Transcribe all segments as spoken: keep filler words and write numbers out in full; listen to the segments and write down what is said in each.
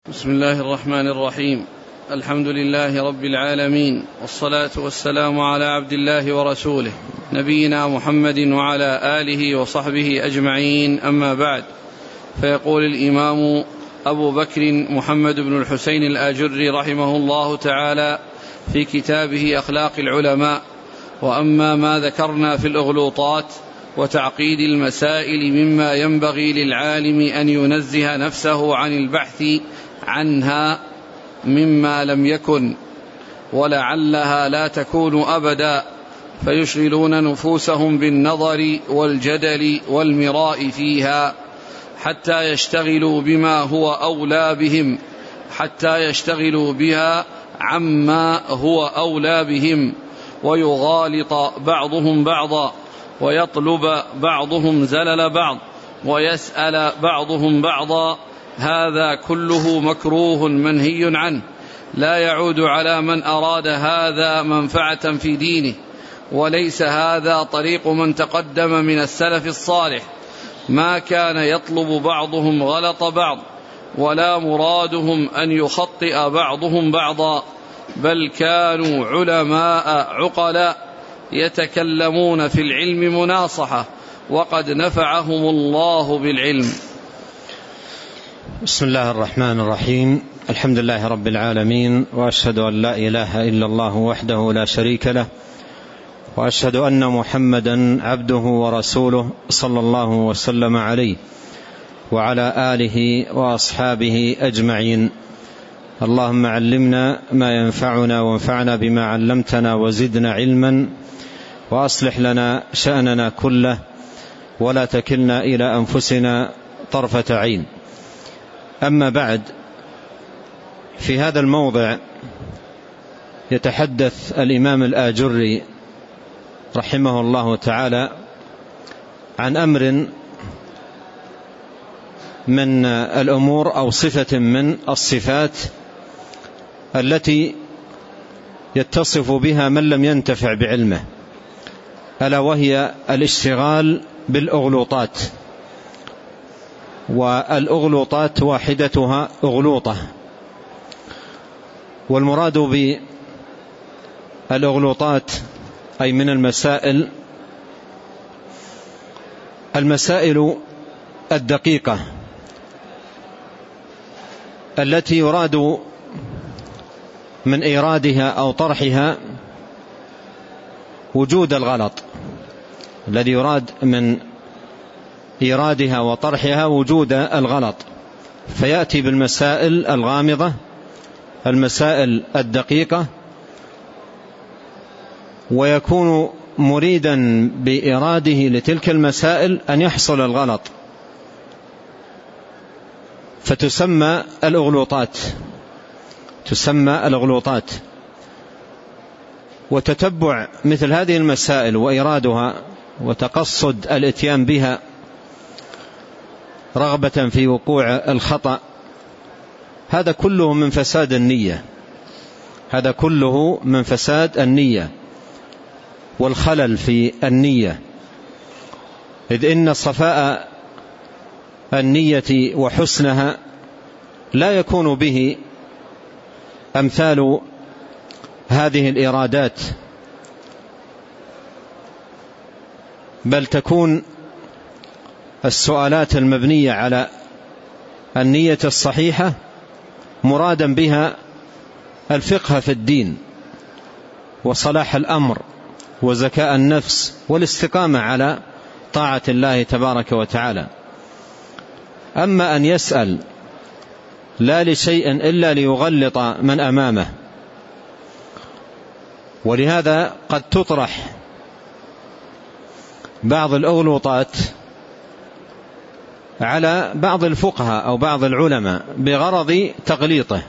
بسم الله الرحمن الرحيم. الحمد لله رب العالمين، والصلاة والسلام على عبد الله ورسوله نبينا محمد وعلى آله وصحبه أجمعين، أما بعد. فيقول الإمام أبو بكر محمد بن الحسين الآجري رحمه الله تعالى في كتابه أخلاق العلماء: وأما ما ذكرنا في الأغلوطات وتعقيد المسائل مما ينبغي للعالم أن ينزه نفسه عن البحث عنها مما لم يكن ولعلها لا تكون أبدا، فيشغلون نفوسهم بالنظر والجدل والمراء فيها حتى يشتغلوا بما هو أولى بهم حتى يشتغلوا بها عما هو أولى بهم، ويغالط بعضهم بعضا، ويطلب بعضهم زلل بعض، ويسأل بعضهم بعضا. هذا كله مكروه منهي عنه، لا يعود على من أراد هذا منفعة في دينه، وليس هذا طريق من تقدم من السلف الصالح. ما كان يطلب بعضهم غلط بعض، ولا مرادهم أن يخطئ بعضهم بعضا، بل كانوا علماء عقلاء يتكلمون في العلم مناصحة، وقد نفعهم الله بالعلم. بسم الله الرحمن الرحيم. الحمد لله رب العالمين، وأشهد أن لا إله إلا الله وحده لا شريك له، وأشهد أن محمدا عبده ورسوله صلى الله وسلم عليه وعلى آله وأصحابه أجمعين. اللهم علمنا ما ينفعنا، وانفعنا بما علمتنا، وزدنا علما، وأصلح لنا شأننا كله، ولا تكلنا إلى أنفسنا طرفة عين. أما بعد، في هذا الموضع يتحدث الإمام الآجري رحمه الله تعالى عن أمر من الأمور أو صفة من الصفات التي يتصف بها من لم ينتفع بعلمه، ألا وهي الاشتغال بالأغلوطات. والأغلوطات واحدتها أغلوطة، والمراد بالأغلوطات أي من المسائل المسائل الدقيقة التي يراد من إيرادها أو طرحها وجود الغلط، الذي يراد من إيرادها وطرحها وجود الغلط، فيأتي بالمسائل الغامضة، المسائل الدقيقة، ويكون مريدا بإراده لتلك المسائل أن يحصل الغلط، فتسمى الأغلوطات تسمى الأغلوطات. وتتبع مثل هذه المسائل وإرادها وتقصد الإتيان بها رغبة في وقوع الخطأ، هذا كله من فساد النية هذا كله من فساد النية والخلل في النية، إذ إن صفاء النية وحسنها لا يكون به أمثال هذه الإرادات، بل تكون السؤالات المبنية على النية الصحيحة مرادا بها الفقه في الدين، وصلاح الأمر، وزكاء النفس، والاستقامة على طاعة الله تبارك وتعالى. أما أن يسأل لا لشيء إلا ليغلط من أمامه، ولهذا قد تطرح بعض الأغلوطات على بعض الفقهاء أو بعض العلماء بغرض تغليطه،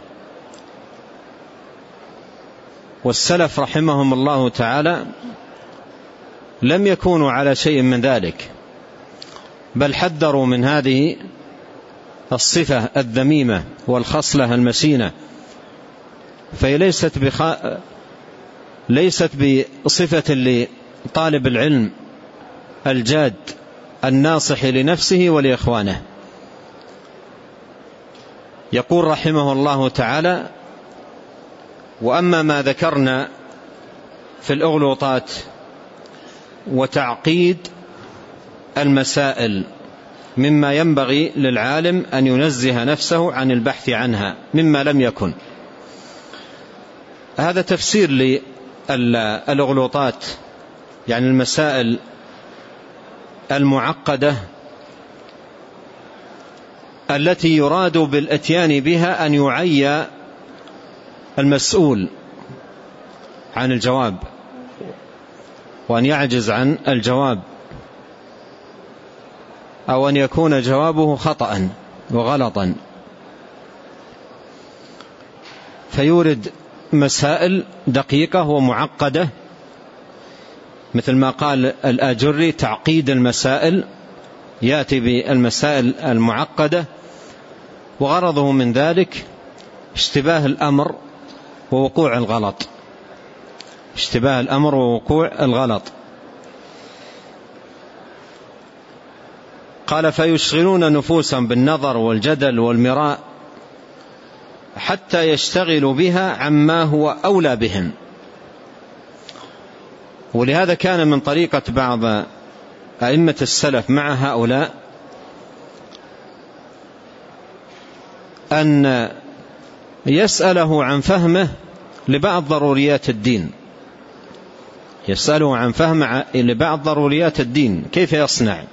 والسلف رحمهم الله تعالى لم يكونوا على شيء من ذلك، بل حذروا من هذه الصفة الذميمة والخصلة المسينة، فهي ليست بخ... ليست بصفة لطالب العلم الجاد الناصح لنفسه ولإخوانه، يقول رحمه الله تعالى: وأما ما ذكرنا في الأغلوطات وتعقيد المسائل مما ينبغي للعالم أن ينزه نفسه عن البحث عنها مما لم يكن، هذا تفسير للأغلوطات، يعني المسائل المعقدة التي يراد بالاتيان بها أن يعي المسؤول عن الجواب وأن يعجز عن الجواب، أو أن يكون جوابه خطأ وغلطا، فيورد مسائل دقيقة ومعقدة مثل ما قال الآجري: تعقيد المسائل، يأتي بالمسائل المعقدة وغرضه من ذلك اشتباه الأمر ووقوع الغلط، اشتباه الأمر ووقوع الغلط. قال: فيشغلون نفوسهم بالنظر والجدل والمراء حتى يشتغلوا بها عما هو أولى بهم. ولهذا كان من طريقة بعض أئمة السلف مع هؤلاء أن يسأله عن فهمه لبعض ضروريات الدين، يسأله عن فهمه لبعض ضروريات الدين كيف يصنع.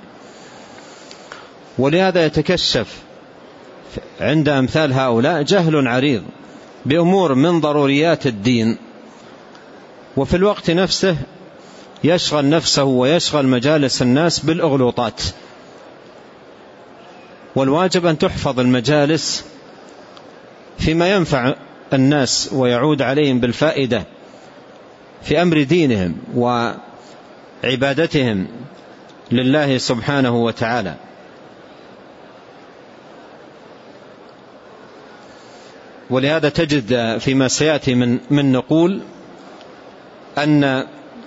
ولهذا يتكشف عند أمثال هؤلاء جهل عريض بأمور من ضروريات الدين، وفي الوقت نفسه يشغل نفسه ويشغل مجالس الناس بالأغلوطات. والواجب أن تحفظ المجالس فيما ينفع الناس ويعود عليهم بالفائدة في أمر دينهم وعبادتهم لله سبحانه وتعالى. ولهذا تجد فيما سيأتي من, من نقول أن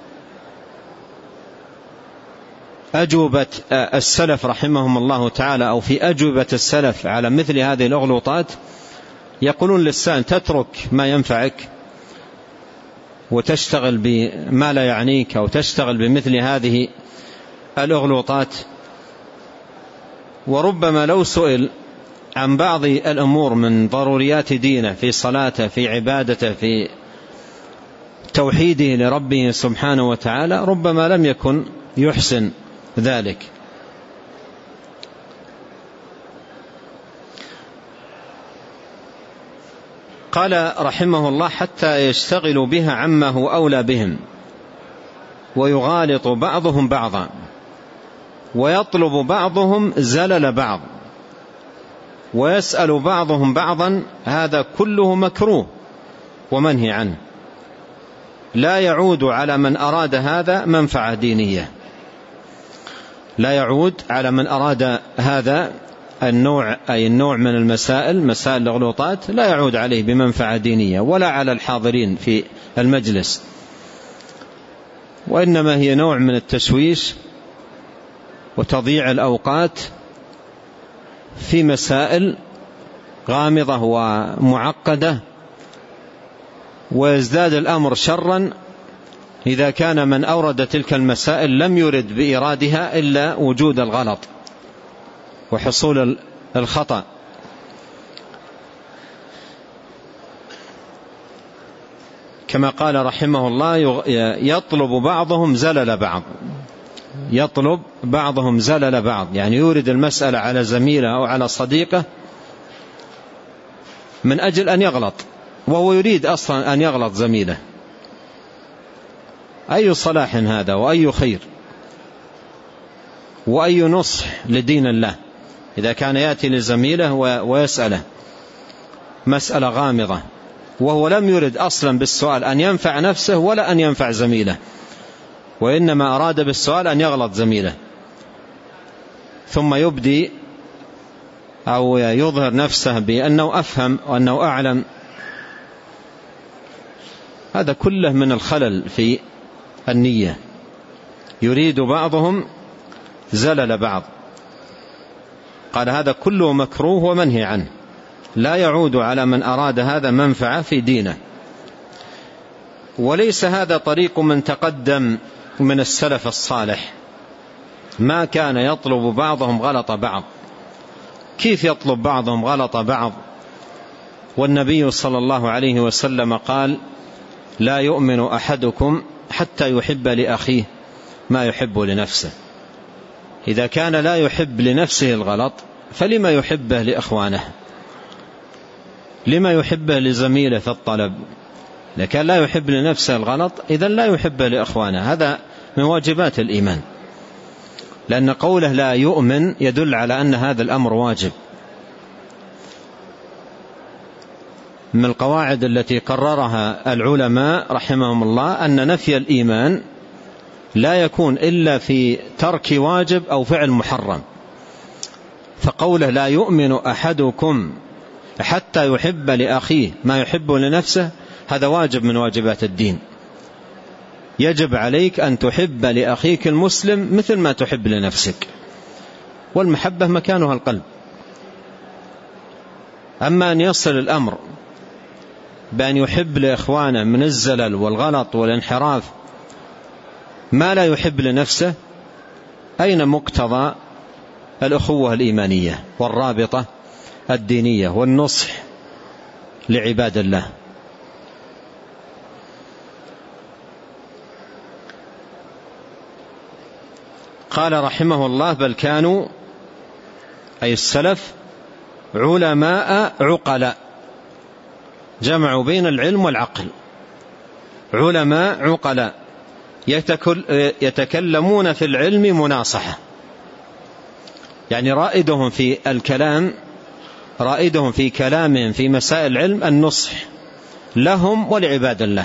أجوبة السلف رحمهم الله تعالى، أو في أجوبة السلف على مثل هذه الأغلوطات، يقولون للسائل: تترك ما ينفعك وتشتغل بما لا يعنيك، أو تشتغل بمثل هذه الأغلوطات. وربما لو سئل عن بعض الأمور من ضروريات دينه، في صلاته، في عبادته، في توحيده لربه سبحانه وتعالى، ربما لم يكن يحسن ذلك. قال رحمه الله: حتى يشتغلوا بها عما هو أولى بهم، ويغالط بعضهم بعضا، ويطلب بعضهم زلل بعض، ويسأل بعضهم بعضا، هذا كله مكروه ومنهي عنه، لا يعود على من أراد هذا منفعة دينية، لا يعود على من أراد هذا النوع، أي النوع من المسائل، مسائل الأغلوطات، لا يعود عليه بمنفعة دينية ولا على الحاضرين في المجلس، وإنما هي نوع من التشويش وتضييع الأوقات في مسائل غامضة ومعقدة. ويزداد الأمر شرا إذا كان من أورد تلك المسائل لم يرد بإرادها إلا وجود الغلط وحصول الخطأ. كما قال رحمه الله: يطلب بعضهم زلل بعض، يطلب بعضهم زلل بعض، يعني يورد المسألة على زميله أو على صديقه من أجل أن يغلط، وهو يريد أصلا أن يغلط زميله. أي صلاح هذا، وأي خير، وأي نصح لدين الله، إذا كان يأتي لزميله ويسأله مسألة غامضة وهو لم يرد أصلا بالسؤال أن ينفع نفسه ولا أن ينفع زميله، وإنما أراد بالسؤال أن يغلط زميله، ثم يبدي أو يظهر نفسه بأنه أفهم وأنه أعلم. هذا كله من الخلل في النية، يريد بعضهم زلل بعض. قال: هذا كله مكروه ومنهي عنه. لا يعود على من أراد هذا منفعة في دينه. وليس هذا طريق من تقدم من السلف الصالح، ما كان يطلب بعضهم غلط بعض. كيف يطلب بعضهم غلط بعض والنبي صلى الله عليه وسلم قال: لا يؤمن أحدكم حتى يحب لأخيه ما يحب لنفسه. إذا كان لا يحب لنفسه الغلط فلما يحبه لإخوانه؟ لما يحبه لزميله في الطلب؟ إذا كان لا يحب لنفسه الغلط إذن لا يحبه لإخوانه. هذا من واجبات الإيمان، لأن قوله لا يؤمن يدل على أن هذا الأمر واجب. من القواعد التي قررها العلماء رحمهم الله أن نفي الإيمان لا يكون إلا في ترك واجب أو فعل محرم. فقوله لا يؤمن أحدكم حتى يحب لأخيه ما يحب لنفسه هذا واجب من واجبات الدين. يجب عليك أن تحب لأخيك المسلم مثل ما تحب لنفسك، والمحبة مكانها القلب. أما أن يصل الأمر بأن يحب لإخوانه من الزلل والغلط والانحراف ما لا يحب لنفسه، أين مقتضى الأخوة الإيمانية والرابطة الدينية والنصح لعباد الله؟ قال رحمه الله: بل كانوا أي السلف علماء عقلاء، جمعوا بين العلم والعقل. علماء عقلاء يتكلمون في العلم مناصحة، يعني رائدهم في الكلام رائدهم في كلامهم في مسائل العلم النصح لهم ولعباد الله،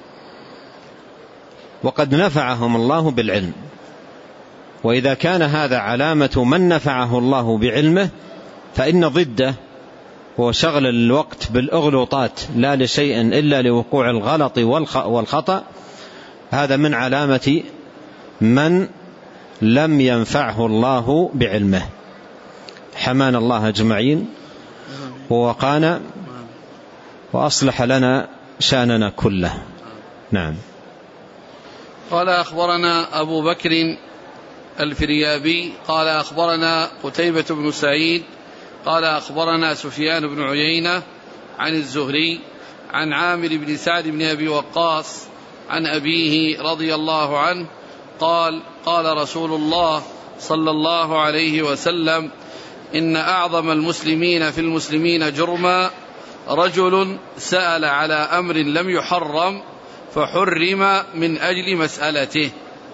وقد نفعهم الله بالعلم. وإذا كان هذا علامة من نفعه الله بعلمه فإن ضده هو شغل الوقت بالأغلوطات لا لشيء إلا لوقوع الغلط والخطأ، هذا من علامة من لم ينفعه الله بعلمه. حمانا الله أجمعين ووقانا وأصلح لنا شأننا كله. نعم. قال: أخبرنا أبو بكر الفريابي قال أخبرنا قتيبة بن سعيد قال أخبرنا سفيان بن عيينة عن الزهري عن عامر بن سعد بن أبي وقاص عن أبيه رضي الله عنه قال: قال رسول الله صلى الله عليه وسلم: إن أعظم المسلمين في المسلمين جرما رجل سأل على أمر لم يحرم فحرم من أجل مسألته.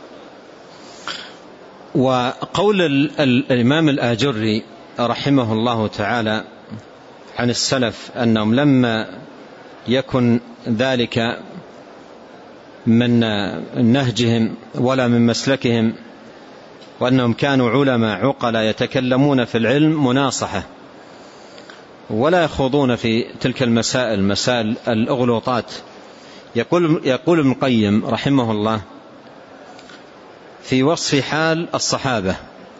وقول الإمام الآجري رحمه الله تعالى عن السلف أنهم لما يكن ذلك من نهجهم ولا من مسلكهم، وأنهم كانوا علماء عقلاء يتكلمون في العلم مناصحة ولا يخوضون في تلك المسائل مسائل الأغلوطات. يقول يقول ابن القيم رحمه الله في وصف حال الصحابة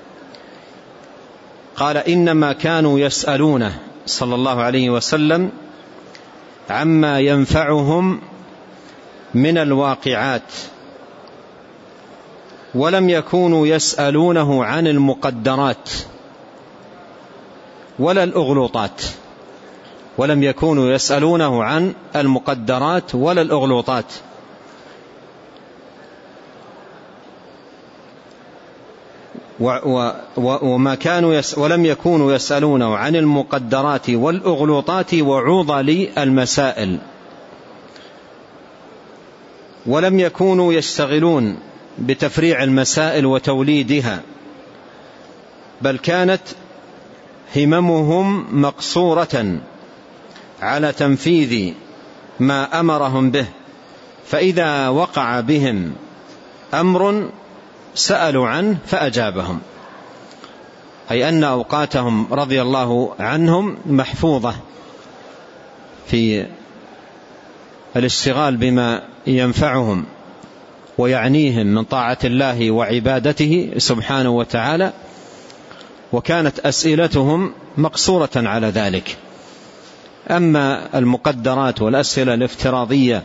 قال: إنما كانوا يسألونه صلى الله عليه وسلم عما ينفعهم من الواقعات، ولم يكونوا يسألونه عن المقدرات ولا الأغلوطات ولم يكونوا يسألونه عن المقدرات ولا الأغلوطات. وما كانوا يس ولم يكونوا يسألونه عن المقدرات والأغلوطات وعضل المسائل، ولم يكونوا يشتغلون بتفريع المسائل وتوليدها، بل كانت هممهم مقصورة على تنفيذ ما أمرهم به، فإذا وقع بهم أمر سألوا عنه فأجابهم، أي أن أوقاتهم رضي الله عنهم محفوظة في الاشتغال بما ينفعهم ويعنيهم من طاعة الله وعبادته سبحانه وتعالى، وكانت أسئلتهم مقصورة على ذلك. أما المقدرات والأسئلة الافتراضية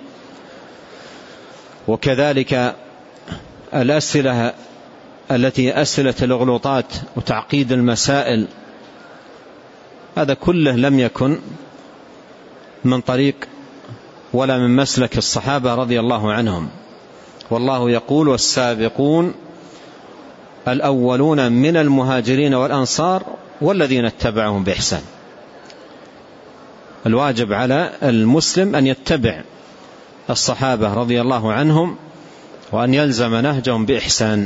وكذلك الأسئلة التي أسئلة الأغلوطات وتعقيد المسائل، هذا كله لم يكن من طريق ولا من مسلك الصحابة رضي الله عنهم. والله يقول: والسابقون الأولون من المهاجرين والأنصار والذين اتبعهم بإحسان. الواجب على المسلم أن يتبع الصحابة رضي الله عنهم وأن يلزم نهجهم بإحسان.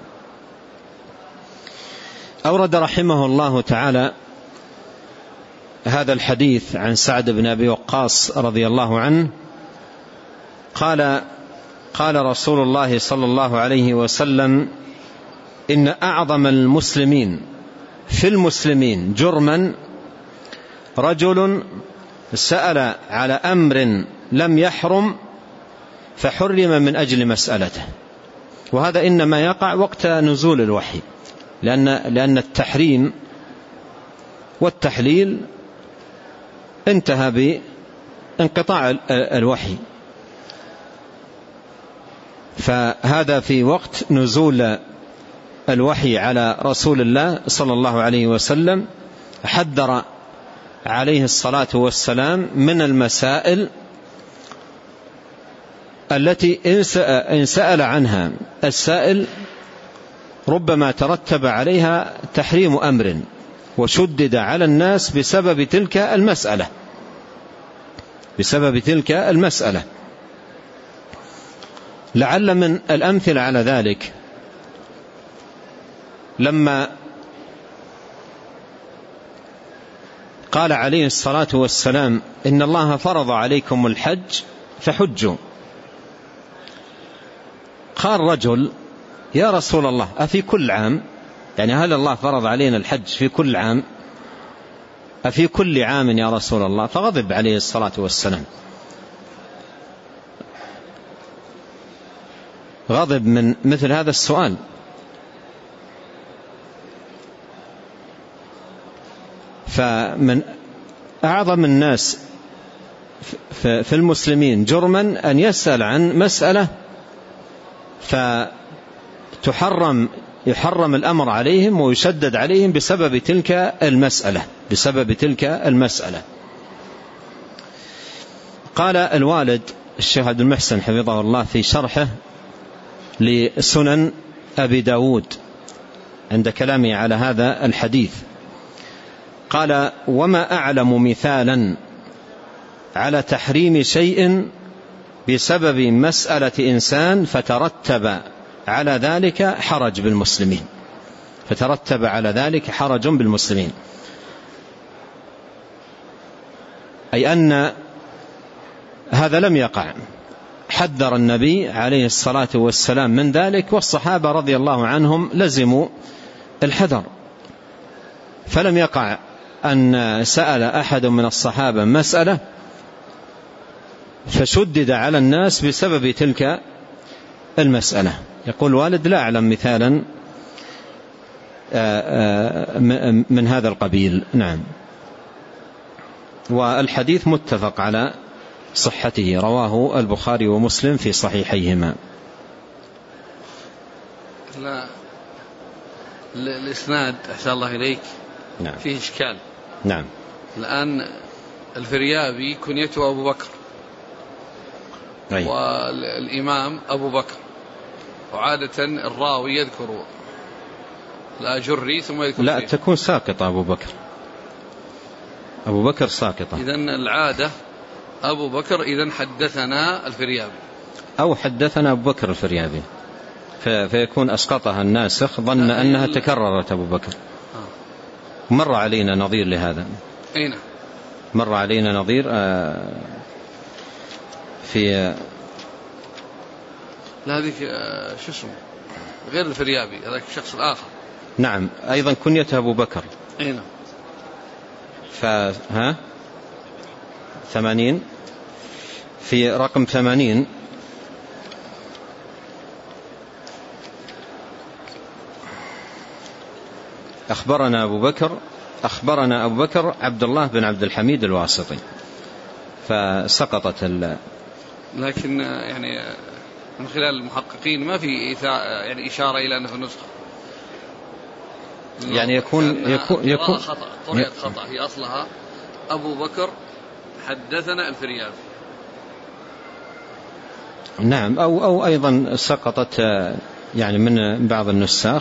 أورد رحمه الله تعالى هذا الحديث عن سعد بن أبي وقاص رضي الله عنه قال: قال رسول الله صلى الله عليه وسلم: إن أعظم المسلمين في المسلمين جرما رجل سأل على أمر لم يحرم فحرم من أجل مسألته. وهذا إنما يقع وقت نزول الوحي، لأن, لأن التحريم والتحليل انتهى بانقطاع الوحي، فهذا في وقت نزول الوحي على رسول الله صلى الله عليه وسلم حذر عليه الصلاة والسلام من المسائل التي إن سأل عنها السائل ربما ترتب عليها تحريم أمر وشدد على الناس بسبب تلك المسألة بسبب تلك المسألة لعل من الأمثلة على ذلك لما قال عليه الصلاة والسلام: إن الله فرض عليكم الحج فحجوا. قال رجل: يا رسول الله، أفي كل عام؟ يعني هل الله فرض علينا الحج في كل عام؟ أفي كل عام يا رسول الله؟ فغضب عليه الصلاة والسلام، غضب من مثل هذا السؤال. فمن أعظم الناس في المسلمين جرما أن يسأل عن مسألة فتحرم يحرم الأمر عليهم ويشدد عليهم بسبب تلك المسألة بسبب تلك المسألة. قال الوالد الشيخ عبد المحسن حفظه الله في شرحه لسنن أبي داود عند كلامه على هذا الحديث، قال: وما أعلم مثالا على تحريم شيء بسبب مسألة إنسان فترتب على ذلك حرج بالمسلمين فترتب على ذلك حرج بالمسلمين أي أن هذا لم يقع. حذر النبي عليه الصلاة والسلام من ذلك، والصحابة رضي الله عنهم لزموا الحذر، فلم يقع أن سأل أحد من الصحابة مسألة فشدد على الناس بسبب تلك المسألة. يقول والد: لا أعلم مثالا من هذا القبيل. نعم. والحديث متفق على صحته، رواه البخاري ومسلم في صحيحيهما. لا الإسناد أحسن الله إليك نعم. فيه إشكال. نعم. الآن الفريابي كنيته أبو بكر، أي. والإمام أبو بكر، وعادة الراوي يذكر الأجري ثم يذكر لا فيه. تكون ساقطة أبو بكر أبو بكر ساقطة. إذن العادة أبو بكر إذن حدثنا الفريابي أو حدثنا أبو بكر الفريابي، فيكون أسقطها الناسخ ظن أنها تكررت أبو بكر. مر علينا نظير لهذا. أين؟ مر علينا نظير في لا هذيك شو اسمه غير الفريابي، هذاك الشخص الآخر. نعم أيضا كنيته أبو بكر. أين؟ فها ثمانين في رقم ثمانين أخبرنا أبو بكر أخبرنا أبو بكر عبد الله بن عبد الحميد الواسطي. فسقطت ال... لكن يعني من خلال المحققين ما في يعني إشارة إلى أنه نسخة، يعني يكون يكون يكون خطأ، طريقة خطأ هي أصلها أبو بكر حدثنا الفريابي. نعم، أو أو أيضا سقطت يعني من بعض النساخ،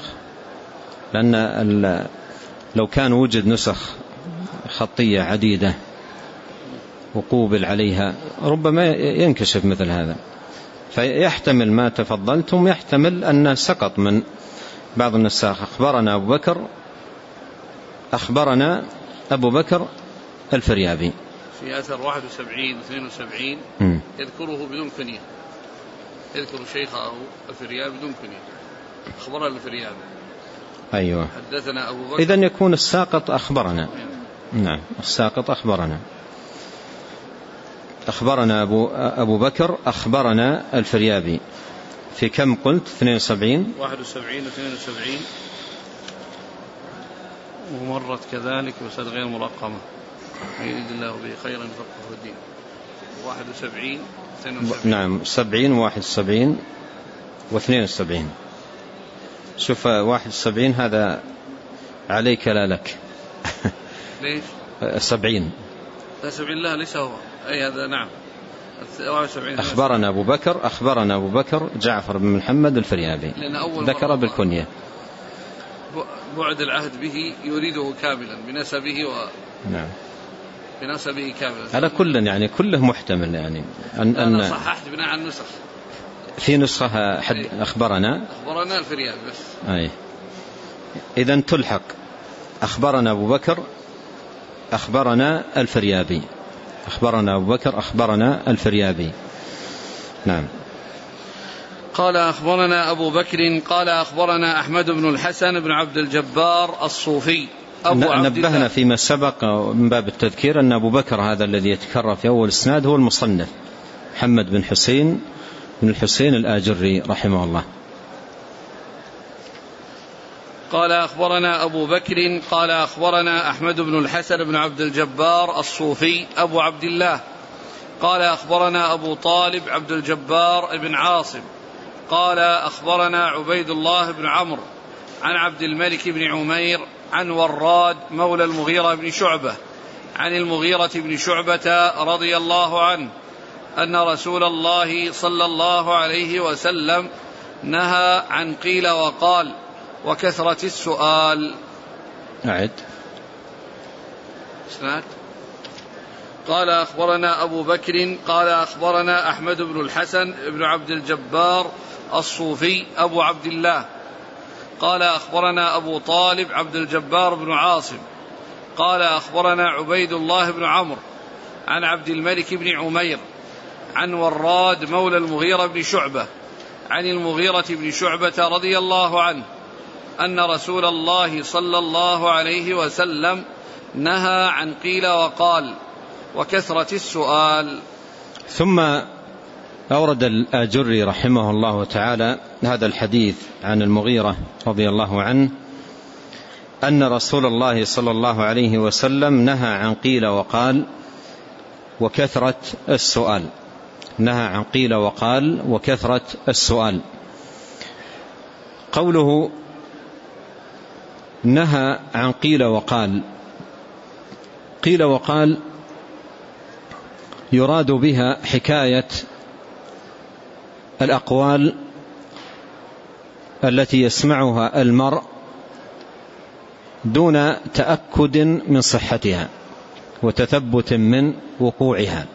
لأن لو كان وجد نسخ خطية عديدة وقوبل عليها ربما ينكشف مثل هذا، فيحتمل ما تفضلتم، يحتمل أن سقط من بعض النساخ. أخبرنا أبو بكر أخبرنا أبو بكر الفريابي في أثر واحد وسبعين واثنين وسبعين يذكره بدون كنية، يذكر شيخه الفريابي بدون كنية، أخبرنا الفريابي. أيوة، حدثنا أبو بكر، إذن يكون الساقط أخبرنا. نعم، الساقط أخبرنا أخبرنا أبو, أبو بكر أخبرنا الفريابي في كم قلت؟ اثنين وسبعين واحد وسبعين واثنين وسبعين، ومرت كذلك وسد غير مرقمة، يريد الله به خيرا يفقهه في الدين. واحد وسبعين اثنين وسبعين، نعم، سبعين واحد وسبعين واثنين وسبعين. شوف واحد وسبعين هذا عليك لا لك. ليش سبعين لا سبعين لا ليس هو أي هذا. نعم، أخبرنا أبو بكر أخبرنا أبو بكر جعفر بن محمد الفريابي، ذكر بالكنية. بعد العهد به يريده كاملا بنسبه و... نعم، بنسبه كاملا على كل يعني كله محتمل، يعني أن أنا صححت بناء على النسخ. في نسخة حد أخبرنا أخبرنا الفريابي بس. أي إذن تلحق أخبرنا أبو بكر أخبرنا الفريابي، أخبرنا أبو بكر أخبرنا الفريابي. نعم. قال أخبرنا أبو بكر قال أخبرنا أحمد بن الحسن بن عبد الجبار الصوفي أبو عبد الله. نبهنا فيما سبق من باب التذكير أن أبو بكر هذا الذي يتكرر في أول الإسناد هو المصنف محمد بن حسين بن الحسين الآجري رحمه الله. قال أخبرنا أبو بكر قال أخبرنا أحمد بن الحسن بن عبد الجبار الصوفي أبو عبد الله قال أخبرنا أبو طالب عبد الجبار بن عاصم قال أخبرنا عبيد الله بن عمرو عن عبد الملك بن عمير عن وراد مولى المغيرة بن شعبة عن المغيرة بن شعبة رضي الله عنه أن رسول الله صلى الله عليه وسلم نهى عن قيل وقال وكثرة السؤال. أعد. اسناد. قال أخبرنا أبو بكر قال أخبرنا أحمد بن الحسن بن عبد الجبار الصوفي أبو عبد الله قال أخبرنا أبو طالب عبد الجبار بن عاصم قال أخبرنا عبيد الله بن عمرو عن عبد الملك بن عمير عن وراد مولى المغيرة بن شعبة عن المغيرة بن شعبة رضي الله عنه أن رسول الله صلى الله عليه وسلم نهى عن قيل وقال وكثرة السؤال. ثم أورد الآجري رحمه الله تعالى هذا الحديث عن المغيرة رضي الله عنه أن رسول الله صلى الله عليه وسلم نهى عن قيل وقال وكثرة السؤال. نهى عن قيل وقال وكثرة السؤال. قوله نهى عن قيل وقال، قيل وقال يراد بها حكاية الأقوال التي يسمعها المرء دون تأكد من صحتها وتثبت من وقوعها.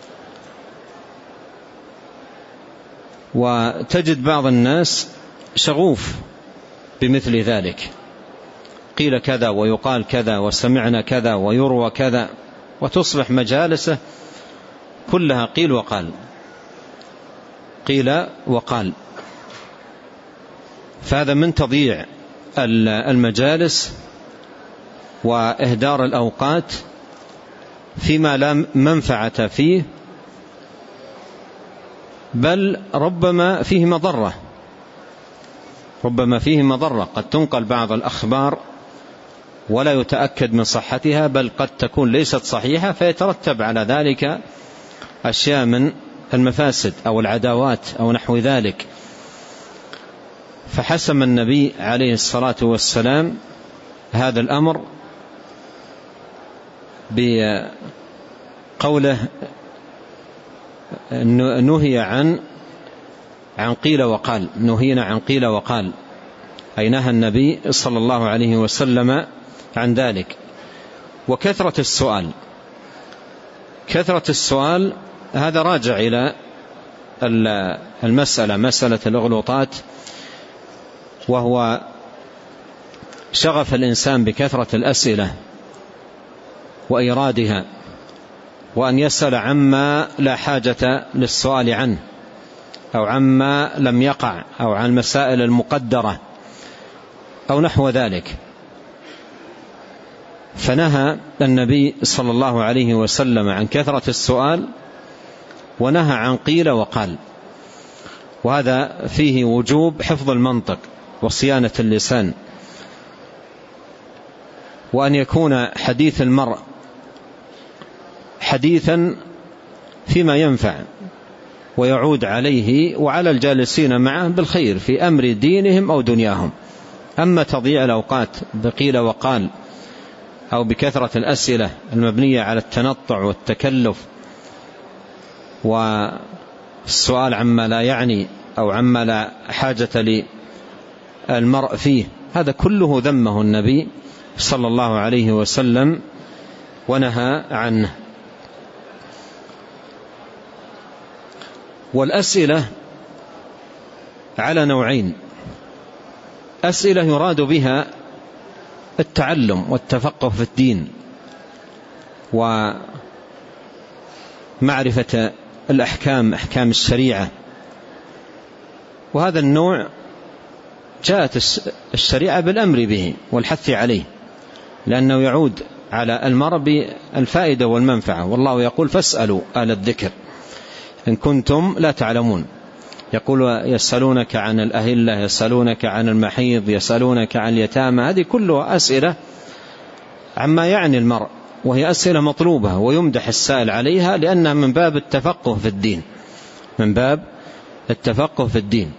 وتجد بعض الناس شغوف بمثل ذلك، قيل كذا ويقال كذا وسمعنا كذا ويروى كذا، وتصبح مجالسه كلها قيل وقال قيل وقال. فهذا من تضييع المجالس وإهدار الأوقات فيما لا منفعة فيه، بل ربما فيه مضرة ربما فيه مضرة قد تنقل بعض الأخبار ولا يتأكد من صحتها، بل قد تكون ليست صحيحة، فيترتب على ذلك أشياء من المفاسد أو العداوات أو نحو ذلك. فحسم النبي عليه الصلاة والسلام هذا الأمر بقوله نهي عن عن قيل وقال، نهينا عن قيل وقال، أي نهى النبي صلى الله عليه وسلم عن ذلك. وكثرة السؤال، كثرة السؤال هذا راجع إلى المسألة، مسألة الأغلوطات، وهو شغف الإنسان بكثرة الأسئلة وإيرادها، وأن يسأل عما لا حاجة للسؤال عنه، أو عما لم يقع، أو عن المسائل المقدرة أو نحو ذلك. فنهى النبي صلى الله عليه وسلم عن كثرة السؤال، ونهى عن قيل وقال. وهذا فيه وجوب حفظ المنطق وصيانة اللسان، وأن يكون حديث المرء حديثا فيما ينفع ويعود عليه وعلى الجالسين معه بالخير في أمر دينهم أو دنياهم. أما تضييع الأوقات بقيل وقال أو بكثرة الأسئلة المبنية على التنطع والتكلف والسؤال عما لا يعني أو عما لا حاجة للمرء فيه، هذا كله ذمه النبي صلى الله عليه وسلم ونهى عنه. والأسئلة على نوعين: أسئلة يراد بها التعلم والتفقه في الدين ومعرفة الأحكام، أحكام الشريعة، وهذا النوع جاءت الشريعة بالأمر به والحث عليه، لأنه يعود على المرء بالفائدة والمنفعة. والله يقول فاسألوا أهل الذكر إن كنتم لا تعلمون. يقول يسألونك عن الأهلة، يسألونك عن المحيض، يسألونك عن اليتامى. هذه كلها أسئلة عما يعني المرء، وهي أسئلة مطلوبة ويمدح السائل عليها، لأنها من باب التفقه في الدين، من باب التفقه في الدين.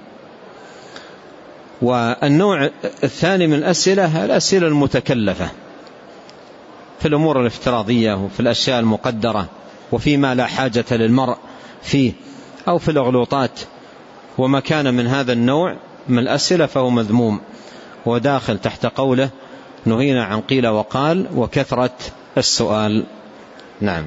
والنوع الثاني من الأسئلة الأسئلة المتكلفة في الأمور الافتراضية وفي الأشياء المقدرة وفيما لا حاجة للمرء فيه، أو في الأغلوطات. وما كان من هذا النوع من الأسئلة فهو مذموم وداخل تحت قوله نهينا عن قيل وقال وكثرة السؤال. نعم.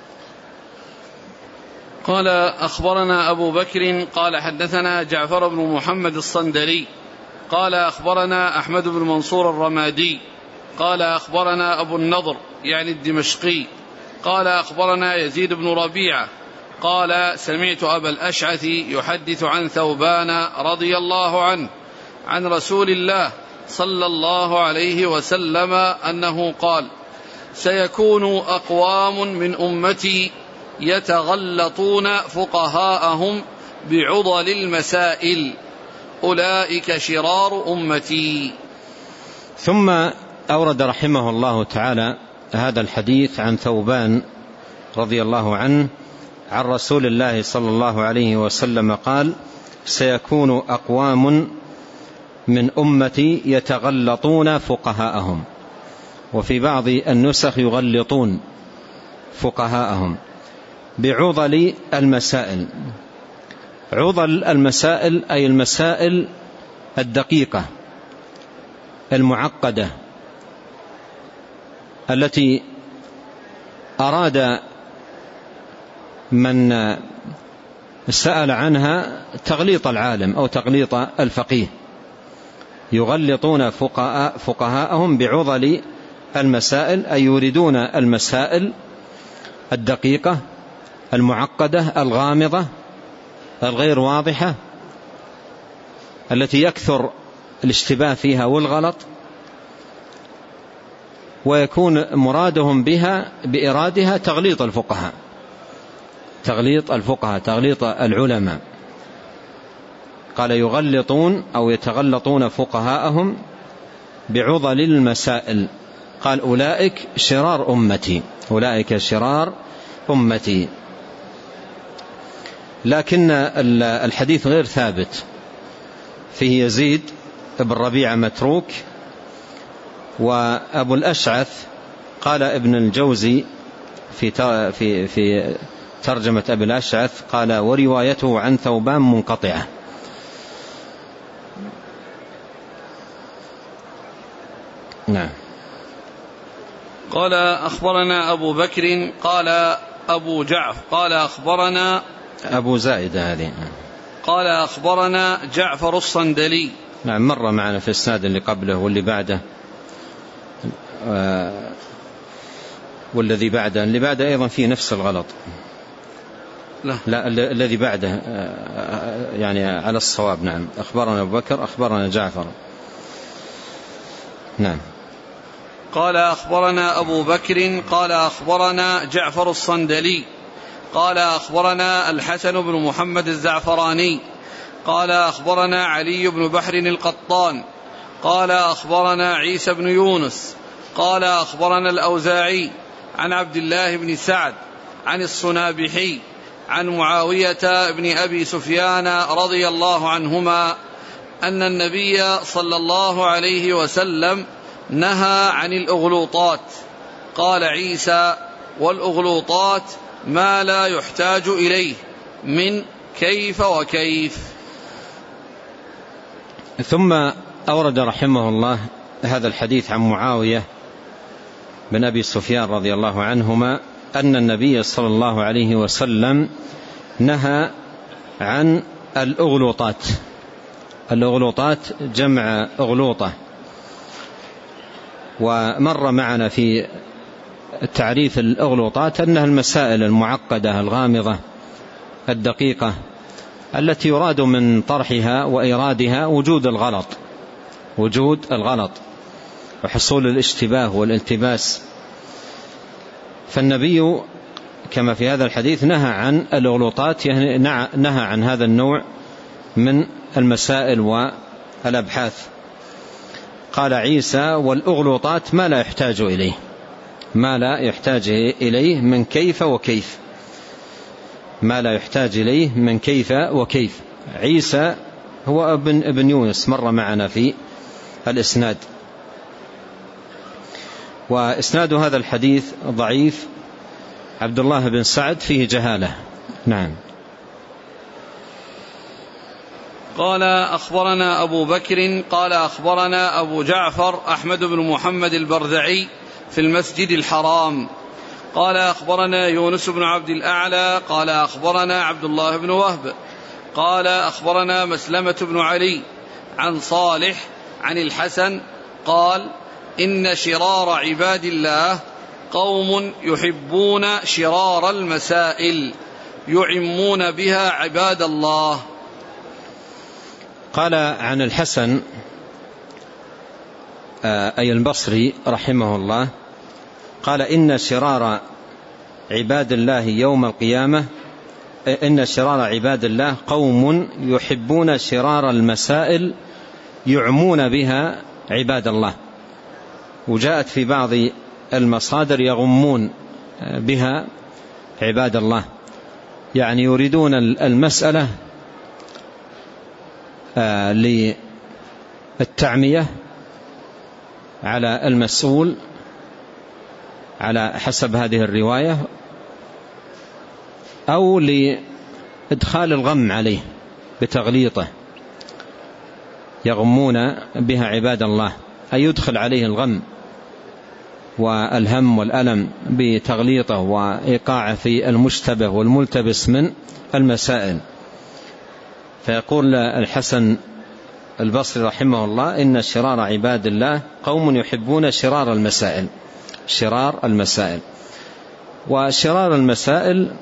قال أخبرنا أبو بكر قال حدثنا جعفر بن محمد الصندري قال أخبرنا أحمد بن منصور الرمادي قال أخبرنا أبو النضر يعني الدمشقي قال أخبرنا يزيد بن ربيعة قال سمعت أبا الأشعث يحدث عن ثوبان رضي الله عنه عن رسول الله صلى الله عليه وسلم أنه قال سيكون أقوام من أمتي يتغلطون فقهاءهم بعضل المسائل أولئك شرار أمتي. ثم أورد رحمه الله تعالى هذا الحديث عن ثوبان رضي الله عنه عن رسول الله صلى الله عليه وسلم قال سيكون أقوام من أمتي يتغلطون فقهاءهم، وفي بعض النسخ يغلطون فقهاءهم بعضل المسائل. عضل المسائل أي المسائل الدقيقة المعقدة التي أراد من سأل عنها تغليط العالم أو تغليط الفقيه. يغلطون فقهاء فقهاءهم بعضل المسائل أي يريدون المسائل الدقيقة المعقدة الغامضة الغير واضحة التي يكثر الاشتباه فيها والغلط، ويكون مرادهم بها بإرادها تغليط الفقهاء تغليط الفقهاء تغليط العلماء. قال يغلطون أو يتغلطون فقهاءهم بعضل المسائل. قال أولئك شرار أمتي، أولئك شرار أمتي. لكن الحديث غير ثابت، فيه يزيد بن ربيعة متروك. وأبو الأشعث قال ابن الجوزي في في في ترجمة أبي الأشعث قال وروايته عن ثوبان منقطعة. نعم. قال أخبرنا أبو بكر قال أبو جعفر قال أخبرنا أبو زائدة هذه قال أخبرنا جعفر الصندلي. نعم مر معنا في السناد اللي قبله واللي بعده والذي بعده اللي بعده أيضا فيه نفس الغلط. لا, لا الذي بعده يعني على الصواب. نعم أخبرنا أبو بكر أخبرنا جعفر. نعم. قال أخبرنا أبو بكر قال أخبرنا جعفر الصندلي قال أخبرنا الحسن بن محمد الزعفراني قال أخبرنا علي بن بحر القطان قال أخبرنا عيسى بن يونس قال أخبرنا الأوزاعي عن عبد الله بن سعد عن الصنابحي عن معاوية بن أبي سفيان رضي الله عنهما أن النبي صلى الله عليه وسلم نهى عن الأغلوطات. قال عيسى والأغلوطات ما لا يحتاج إليه من كيف وكيف. ثم أورد رحمه الله هذا الحديث عن معاوية بن أبي سفيان رضي الله عنهما أن النبي صلى الله عليه وسلم نهى عن الأغلوطات. الأغلوطات جمع أغلوطة. ومر معنا في تعريف الأغلوطات أنها المسائل المعقدة الغامضة الدقيقة التي يراد من طرحها وإيرادها وجود الغلط وجود الغلط وحصول الاشتباه والالتباس. فالنبي كما في هذا الحديث نهى عن الأغلوطات، يعني نهى عن هذا النوع من المسائل والأبحاث. قال عيسى والأغلوطات ما لا يحتاج إليه ما لا يحتاج إليه من كيف وكيف ما لا يحتاج إليه من كيف وكيف. عيسى هو ابن, ابن يونس مر معنا في الإسناد. وإسناد هذا الحديث ضعيف، عبد الله بن سعد فيه جهالة. نعم. قال أخبرنا أبو بكر قال أخبرنا أبو جعفر أحمد بن محمد البرذعي في المسجد الحرام قال أخبرنا يونس بن عبد الأعلى قال أخبرنا عبد الله بن وهب قال أخبرنا مسلمة بن علي عن صالح عن الحسن قال إن شرار عباد الله قوم يحبون شرار المسائل يعمون بها عباد الله. قال عن الحسن أي البصري رحمه الله قال إن شرار عباد الله يوم القيامة إن شرار عباد الله قوم يحبون شرار المسائل يعمون بها عباد الله. وجاءت في بعض المصادر يغمون بها عباد الله، يعني يريدون المسألة للتعمية على المسؤول على حسب هذه الرواية، أو لإدخال الغم عليه بتغليطه، يغمون بها عباد الله أي يدخل عليه الغم والهم والألم بتغليطه وإيقاعه في المشتبه والملتبس من المسائل. فيقول الحسن البصري رحمه الله إن شرار عباد الله قوم يحبون شرار المسائل شرار المسائل وشرار المسائل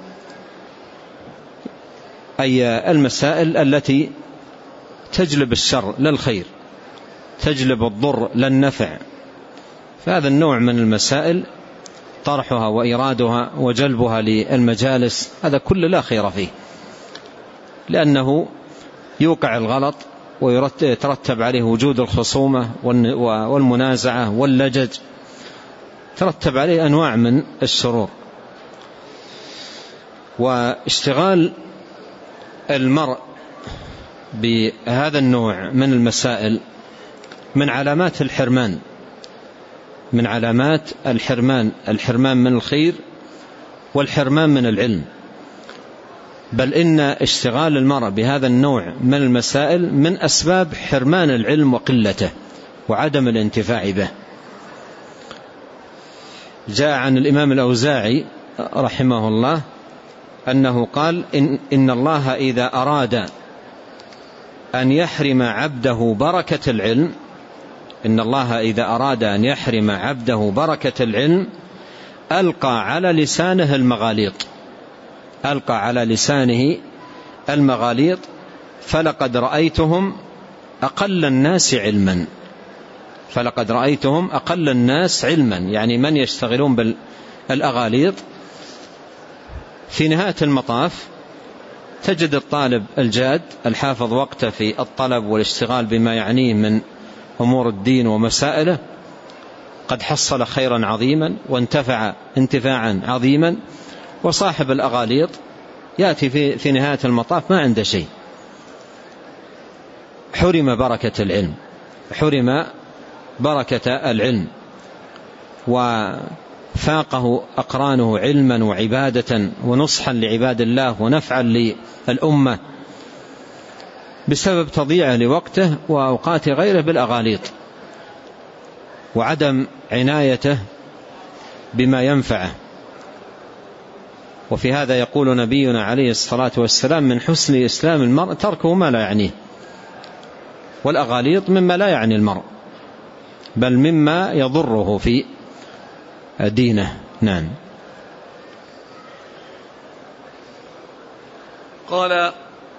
أي المسائل التي تجلب الشر للخير، تجلب الضر للنفع. فهذا النوع من المسائل طرحها وإيرادها وجلبها للمجالس هذا كل لا خير فيه، لأنه يوقع الغلط ويترتب عليه وجود الخصومة والمنازعة واللجج، ترتب عليه أنواع من الشرور. واشتغال المرء بهذا النوع من المسائل من علامات الحرمان، من علامات الحرمان، الحرمان من الخير والحرمان من العلم. بل إن اشتغال المرء بهذا النوع من المسائل من أسباب حرمان العلم وقلته وعدم الانتفاع به. جاء عن الإمام الأوزاعي رحمه الله أنه قال إن, إن الله إذا أراد أن يحرم عبده بركة العلم إن الله إذا أراد أن يحرم عبده بركة العلم ألقى على لسانه المغاليط ألقى على لسانه المغاليط فلقد رأيتهم أقل الناس علما فلقد رأيتهم أقل الناس علما يعني من يشتغلون بالأغاليط في نهاية المطاف تجد الطالب الجاد الحافظ وقته في الطلب والاشتغال بما يعنيه من أمور الدين ومسائله قد حصل خيرا عظيما وانتفع انتفاعا عظيما، وصاحب الأغاليط يأتي في, في نهاية المطاف ما عنده شيء، حرم بركة العلم حرم بركة العلم وفاقه أقرانه علما وعبادة ونصحا لعباد الله ونفعا للأمة بسبب تضييعه لوقته وأوقات غيره بالأغاليط وعدم عنايته بما ينفعه. وفي هذا يقول نبينا عليه الصلاة والسلام من حسن إسلام المرء تركه ما لا يعنيه، والأغاليط مما لا يعني المرء بل مما يضره في دينه. نعم. قال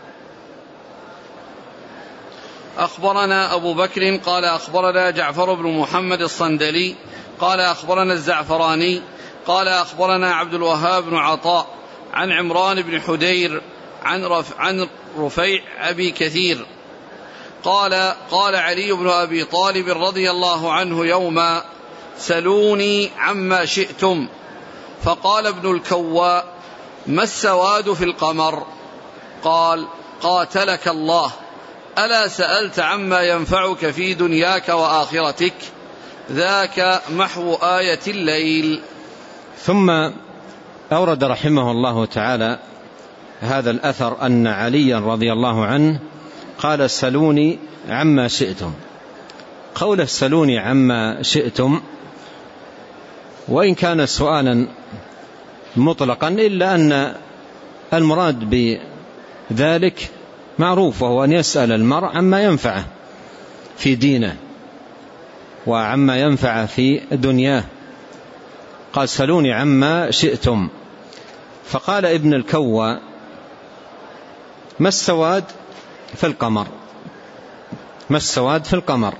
أخبرنا أبو بكر قال أخبرنا جعفر بن محمد الصندلي قال أخبرنا الزعفراني قال أخبرنا عبد الوهاب بن عطاء عن عمران بن حدير عن, رف عن رفيع أبي كثير قال قال علي بن أبي طالب رضي الله عنه يوما سلوني عما شئتم، فقال ابن الكواء ما السواد في القمر؟ قال قاتلك الله، ألا سألت عما ينفعك في دنياك وآخرتك؟ ذاك محو آية الليل. ثم أورد رحمه الله تعالى هذا الأثر أن عليا رضي الله عنه قال سلوني عما شئتم. قول سلوني عما شئتم وإن كان سؤالا مطلقا إلا أن المراد بذلك معروف، وهو أن يسأل المرء عما ينفعه في دينه وعما ينفعه في دنياه. قال سلوني عما شئتم، فقال ابن الكوى ما السواد في القمر؟ ما السواد في القمر؟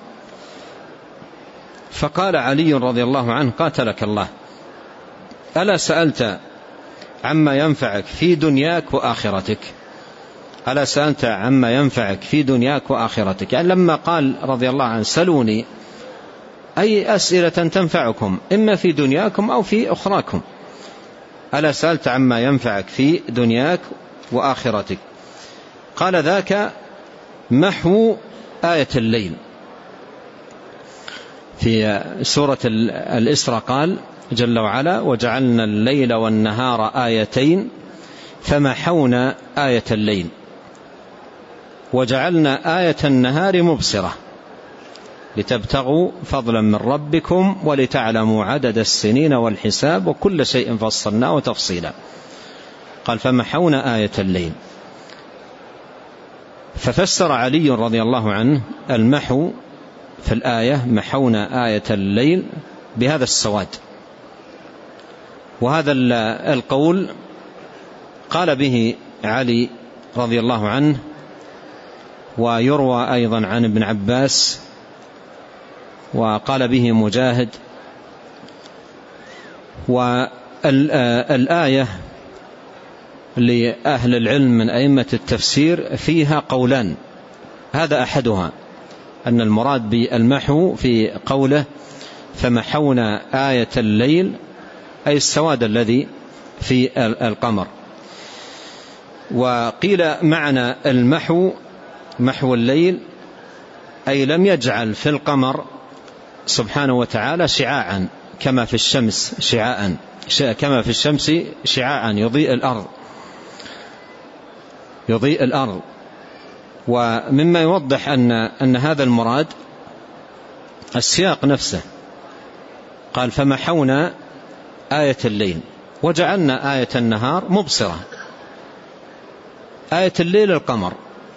فقال علي رضي الله عنه قاتلك الله، ألا سألت عما ينفعك في دنياك وآخرتك؟ ألا سألت عما ينفعك في دنياك وآخرتك؟ يعني لما قال رضي الله عنه سلوني أي أسئلة تنفعكم إما في دنياكم أو في أخراكم، ألا سألت عما ينفعك في دنياك وآخرتك؟ قال ذاك محو آية الليل. في سورة الإسراء قال جل وعلا وجعلنا الليل والنهار آيتين فمحونا آية الليل وجعلنا آية النهار مبصرة لتبتغوا فضلا من ربكم ولتعلموا عدد السنين والحساب وكل شيء فصلناه تفصيلا. قال فمحونا آية الليل. ففسر علي رضي الله عنه المحو في الآية محونا آية الليل بهذا السواد، وهذا القول قال به علي رضي الله عنه، ويروى أيضا عن ابن عباس، وقال به مجاهد. والآية لأهل العلم من أئمة التفسير فيها قولان، هذا أحدها أن المراد بالمحو في قوله فمحونا آية الليل أي السواد الذي في القمر. وقيل معنى المحو محو الليل أي لم يجعل في القمر سبحانه وتعالى شعاعا كما في الشمس شعاعا كما في الشمس شعاعا يضيء الأرض يضيء الأرض. ومما يوضح أن أن هذا المراد السياق نفسه، قال فمحونا آية الليل وجعلنا آية النهار مبصرة. آية الليل القمر،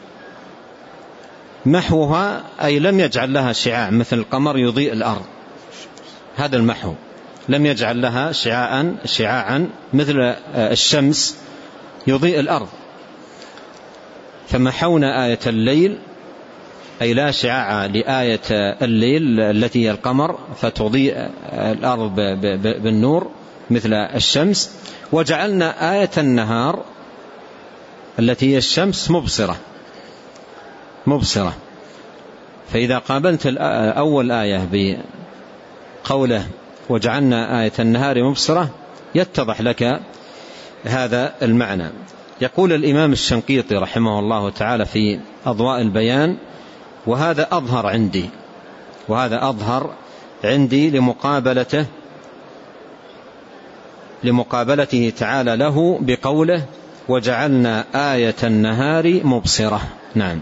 محوها أي لم يجعل لها شعاع مثل القمر يضيء الأرض، هذا المحو، لم يجعل لها شعاعا شعاعا مثل الشمس يضيء الأرض. فمحونا آية الليل أي لا شعاع لآية الليل التي هي القمر فتضيء الأرض بالنور مثل الشمس، وجعلنا آية النهار التي هي الشمس مبصرة مبصرة. فإذا قابلت أول آية بقوله وجعلنا آية النهار مبصرة يتضح لك هذا المعنى. يقول الإمام الشنقيطي رحمه الله تعالى في أضواء البيان: وهذا أظهر عندي وهذا أظهر عندي لمقابلته لمقابلته تعالى له بقوله وجعلنا آية النهار مبصرة. نعم.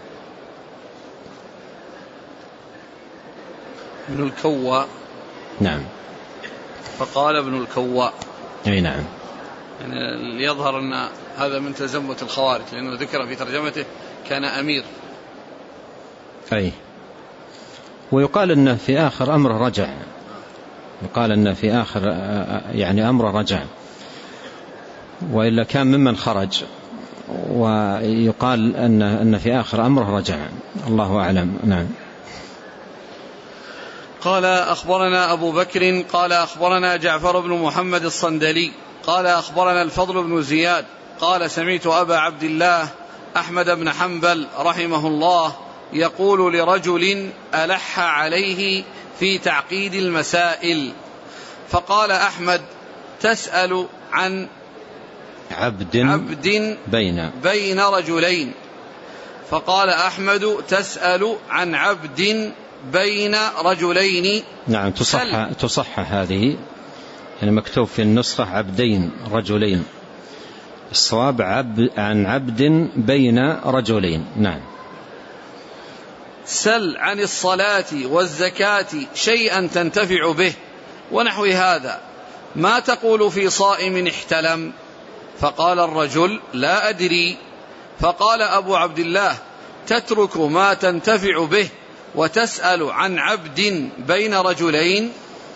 ابن الكواء. نعم. فقال ابن الكواء. أي نعم. يعني يظهر أن هذا من تزمت الخوارج، لأنه ذكر في ترجمته كان أمير. أي. ويقال أنه في آخر أمره رجع، يقال أنه في آخر يعني أمره رجع، وإلا كان ممن خرج، ويقال أن أن في آخر أمره رجع، الله أعلم. نعم. قال أخبرنا أبو بكر قال أخبرنا جعفر بن محمد الصندلي قال أخبرنا الفضل بن زياد قال سمعت أبا عبد الله أحمد بن حنبل رحمه الله يقول لرجل ألح عليه في تعقيد المسائل، فقال أحمد: تسأل عن عبد, عبد بين, بين رجلين. فقال أحمد: تسأل عن عبد بين رجلين. نعم. تصح, تصح هذه، يعني مكتوب في النسخة عبدين رجلين، الصواب عبد عن عبد بين رجلين. نعم. سل عن الصلاة والزكاة شيئا تنتفع به ونحو هذا، ما تقول في صائم احتلم؟ فقال الرجل: لا أدري. فقال أبو عبد الله: تترك ما تنتفع به وتسأل عن عبد بين رجلين.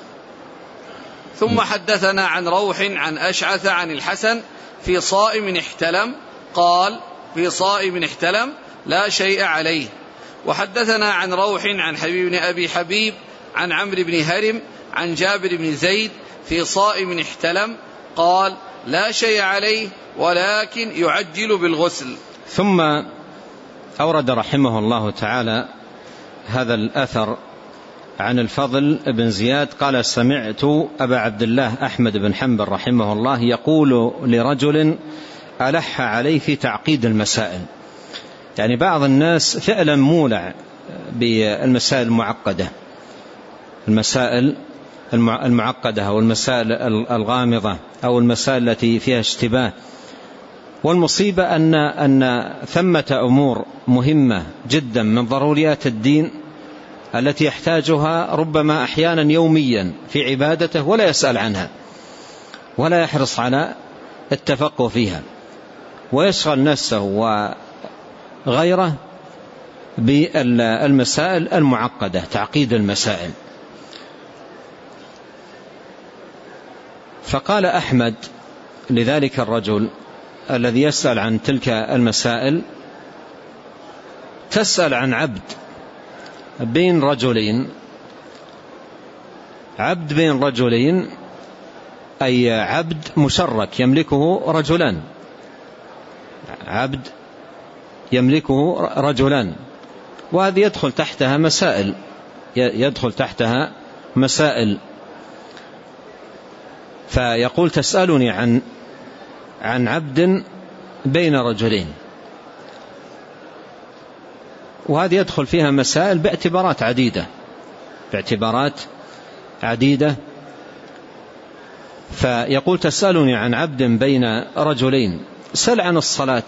ثم حدثنا عن روح عن أشعث عن الحسن في صائم احتلم، قال: في صائم احتلم لا شيء عليه. وحدثنا عن روح عن حبيب بن أبي حبيب عن عمرو بن هرم عن جابر بن زيد في صائم احتلم، قال: لا شيء عليه ولكن يعجل بالغسل. ثم أورد رحمه الله تعالى هذا الأثر عن الفضل بن زياد قال: سمعت أبا عبد الله أحمد بن حنبل رحمه الله يقول لرجل ألح عليه في تعقيد المسائل. يعني بعض الناس فعلا مولع بالمسائل المعقدة، المسائل المعقدة أو المسائل الغامضة أو المسائل التي فيها اشتباه. والمصيبة أن أن ثمة أمور مهمة جدا من ضروريات الدين التي يحتاجها ربما أحيانا يوميا في عبادته ولا يسأل عنها ولا يحرص على التفقه فيها، ويشغل نفسه وغيره بالمسائل المعقدة، تعقيد المسائل. فقال أحمد لذلك الرجل الذي يسأل عن تلك المسائل: تسأل عن عبد بين رجلين. عبد بين رجلين أي عبد مشرك يملكه رجلان، عبد يملكه رجلان، وهذه يدخل تحتها مسائل يدخل تحتها مسائل فيقول: تسألني عن عن عبد بين رجلين، وهذه يدخل فيها مسائل باعتبارات عديدة باعتبارات عديدة فيقول تسألني عن عبد بين رجلين، سل عن الصلاة،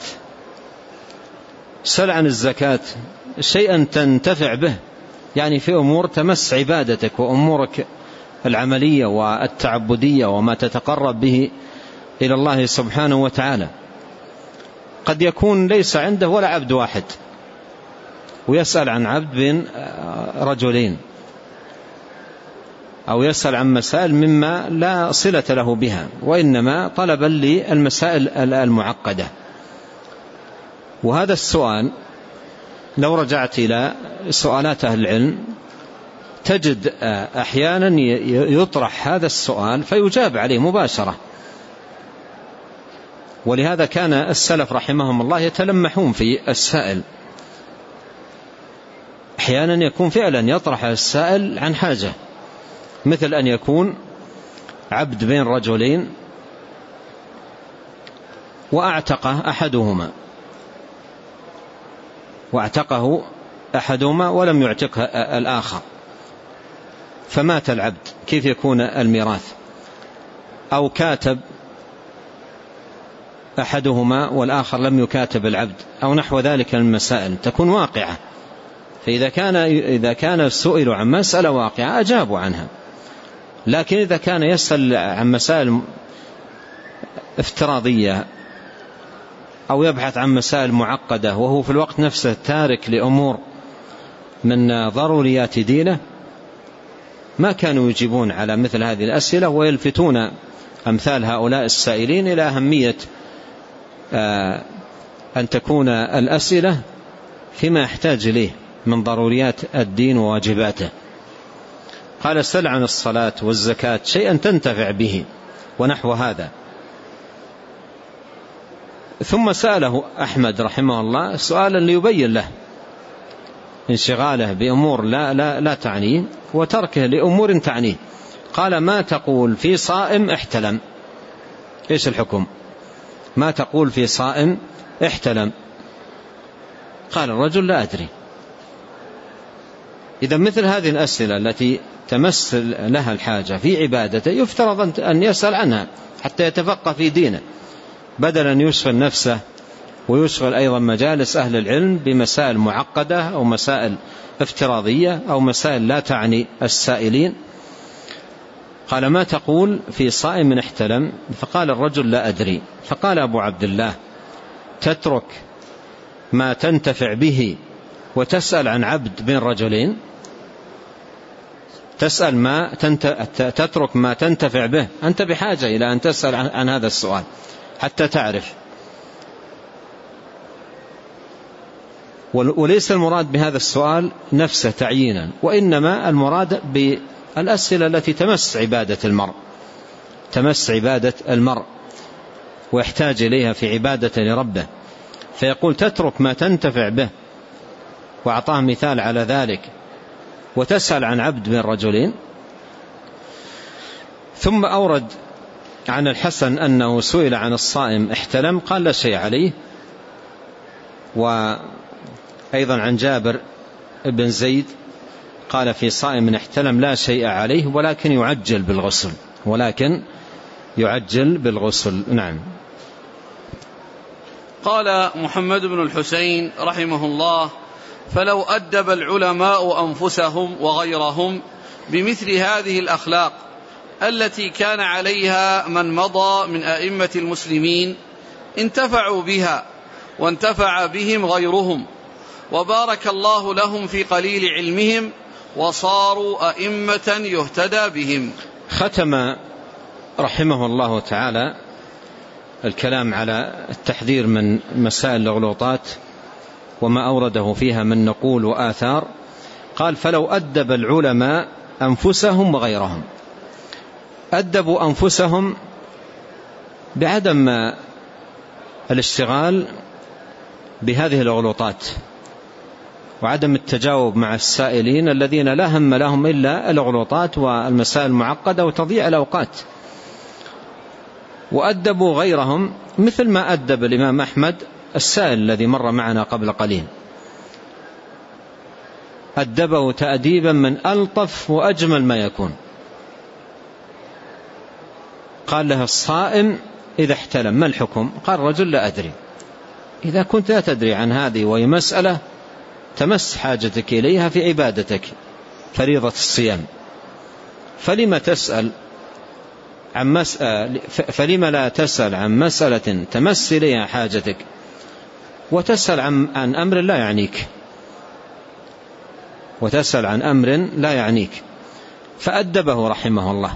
سل عن الزكاة، شيئا تنتفع به، يعني في أمور تمس عبادتك وأمورك العملية والتعبدية وما تتقرب به إلى الله سبحانه وتعالى. قد يكون ليس عنده ولا عبد واحد ويسأل عن عبد بين رجلين، أو يسأل عن مسائل مما لا صلة له بها، وإنما طلبا للمسائل المعقدة. وهذا السؤال لو رجعت إلى سؤالات أهل العلم تجد أحيانا يطرح هذا السؤال فيجاب عليه مباشرة، ولهذا كان السلف رحمهم الله يتلمحون في السائل. أحيانا يكون فعلا يطرح السائل عن حاجة، مثل أن يكون عبد بين رجلين وأعتقه أحدهما واعتقه أحدهما ولم يعتقه الآخر، فمات العبد، كيف يكون الميراث؟ أو كاتب أحدهما والآخر لم يكاتب العبد، أو نحو ذلك من المسائل تكون واقعة. فإذا كان إذا كان سئلوا عن مسألة واقعة أجابوا عنها، لكن إذا كان يسأل عن مسائل افتراضية أو يبحث عن مسائل معقدة وهو في الوقت نفسه تارك لأمور من ضروريات دينه، ما كانوا يجيبون على مثل هذه الأسئلة، ويلفتون أمثال هؤلاء السائلين إلى أهمية أن تكون الأسئلة فيما يحتاج إليه من ضروريات الدين وواجباته. قال سل عن الصلاة والزكاة شيئا تنتفع به ونحو هذا. ثم سأله أحمد رحمه الله سؤالا ليبين له انشغاله بأمور لا, لا, لا تعنيه وتركه لأمور تعنيه. قال ما تقول في صائم احتلم؟ إيش الحكم؟ ما تقول في صائم احتلم؟ قال الرجل لا أدري. إذا مثل هذه الأسئلة التي تمس لها الحاجة في عبادته يفترض أن يسأل عنها حتى يتفقه في دينه، بدلا أن يشغل نفسه ويشغل أيضا مجالس أهل العلم بمسائل معقدة أو مسائل افتراضية أو مسائل لا تعني السائلين. قال ما تقول في صائم احتلم؟ فقال الرجل لا أدري. فقال أبو عبد الله تترك ما تنتفع به وتسأل عن عبد بين رجلين؟ تسأل ما تنت... تترك ما تنتفع به، أنت بحاجة إلى أن تسأل عن, عن هذا السؤال حتى تعرف. وليس المراد بهذا السؤال نفسه تعيينا، وإنما المراد بالأسئلة التي تمس عبادة المرء تمس عبادة المرء ويحتاج إليها في عبادة لربه. فيقول تترك ما تنتفع به، وأعطاه مثال على ذلك، وتسأل عن عبد من رجلين. ثم أورد عن الحسن أنه سئل عن الصائم احتلم قال لا شيء عليه. وأيضا عن جابر بن زيد قال في صائم احتلم لا شيء عليه ولكن يعجل بالغسل ولكن يعجل بالغسل. نعم. قال محمد بن الحسين رحمه الله فلو أدب العلماء أنفسهم وغيرهم بمثل هذه الأخلاق التي كان عليها من مضى من أئمة المسلمين انتفعوا بها وانتفع بهم غيرهم، وبارك الله لهم في قليل علمهم وصاروا أئمة يهتدى بهم. ختم رحمه الله تعالى الكلام على التحذير من مسائل الغلوطات وما أورده فيها من نقول وآثار. قال فلو أدب العلماء أنفسهم وغيرهم. أدبوا أنفسهم بعدم الاشتغال بهذه الغلوطات وعدم التجاوب مع السائلين الذين لا هم لهم إلا الغلوطات والمسائل المعقدة وتضييع الأوقات. وأدبوا غيرهم مثل ما أدب الإمام أحمد السائل الذي مر معنا قبل قليل، أدبه تأديبا من ألطف وأجمل ما يكون. قال له الصائم إذا احتلم ما الحكم؟ قال الرجل لا أدري. إذا كنت لا تدري عن هذه وهي مسألة تمس حاجتك إليها في عبادتك فريضة الصيام، فلما تسأل عن مسألة فلما لا تسأل عن مسألة تمس إليها حاجتك وتسأل عن, عن أمر لا يعنيك وتسأل عن أمر لا يعنيك فأدبه رحمه الله.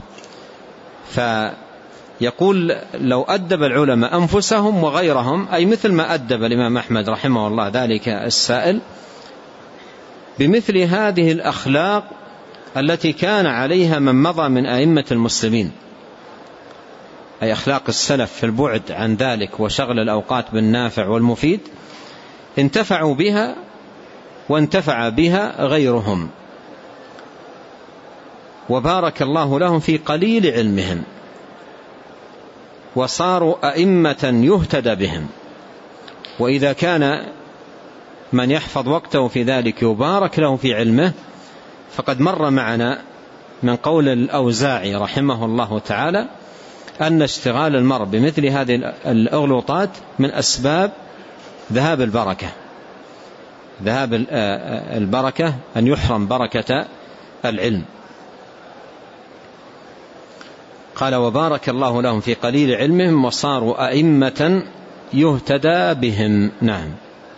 فيقول لو أدب العلماء أنفسهم وغيرهم، أي مثل ما أدب الإمام أحمد رحمه الله ذلك السائل بمثل هذه الأخلاق التي كان عليها من مضى من أئمة المسلمين، أي أخلاق السلف في البعد عن ذلك وشغل الأوقات بالنافع والمفيد، انتفعوا بها وانتفع بها غيرهم، وبارك الله لهم في قليل علمهم وصاروا أئمة يهتدى بهم. وإذا كان من يحفظ وقته في ذلك يبارك له في علمه، فقد مر معنا من قول الأوزاعي رحمه الله تعالى أن اشتغال المرء بمثل هذه الأغلوطات من أسباب ذهاب البركة ذهاب البركة أن يحرم بركة العلم. قال وبارك الله لهم في قليل علمهم وصاروا أئمة يهتدى بهم. نعم.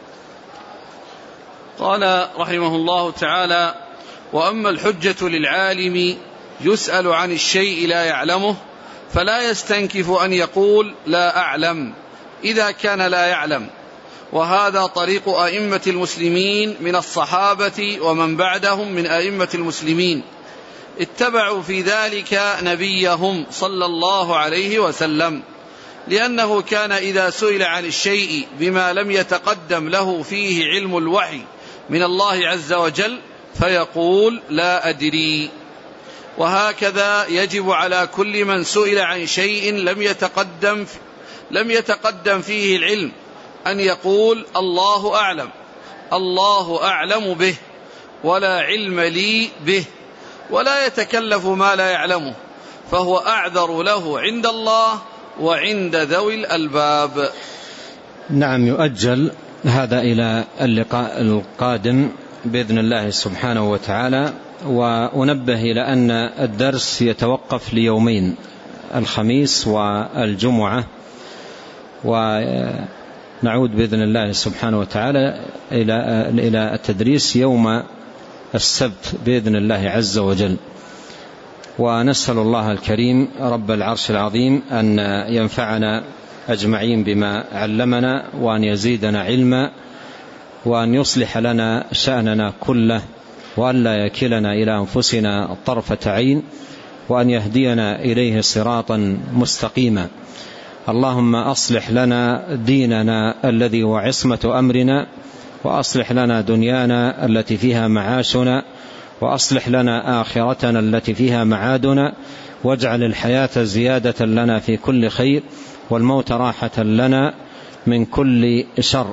قال رحمه الله تعالى: وأما الحجة للعالم يسأل عن الشيء لا يعلمه فلا يستنكف أن يقول لا أعلم إذا كان لا يعلم، وهذا طريق أئمة المسلمين من الصحابة ومن بعدهم من أئمة المسلمين، اتبعوا في ذلك نبيهم صلى الله عليه وسلم، لأنه كان إذا سئل عن الشيء بما لم يتقدم له فيه علم الوحي من الله عز وجل فيقول لا أدري. وهكذا يجب على كل من سئل عن شيء لم يتقدم لم يتقدم فيه العلم أن يقول الله أعلم، الله أعلم به، ولا علم لي به، ولا يتكلف ما لا يعلمه، فهو أعذر له عند الله وعند ذوي الألباب. نعم. يؤجل هذا إلى اللقاء القادم بإذن الله سبحانه وتعالى. وأنبه إلى أن الدرس يتوقف ليومين، الخميس والجمعة، ونعود بإذن الله سبحانه وتعالى إلى التدريس يوم السبت بإذن الله عز وجل. ونسأل الله الكريم رب العرش العظيم أن ينفعنا أجمعين بما علمنا، وأن يزيدنا علما، وأن يصلح لنا شأننا كله، وأن لا يكلنا إلى أنفسنا طرفة عين، وأن يهدينا إليه صراطا مستقيما. اللهم أصلح لنا ديننا الذي هو عصمة أمرنا، وأصلح لنا دنيانا التي فيها معاشنا، وأصلح لنا آخرتنا التي فيها معادنا، واجعل الحياة زيادة لنا في كل خير، والموت راحة لنا من كل شر.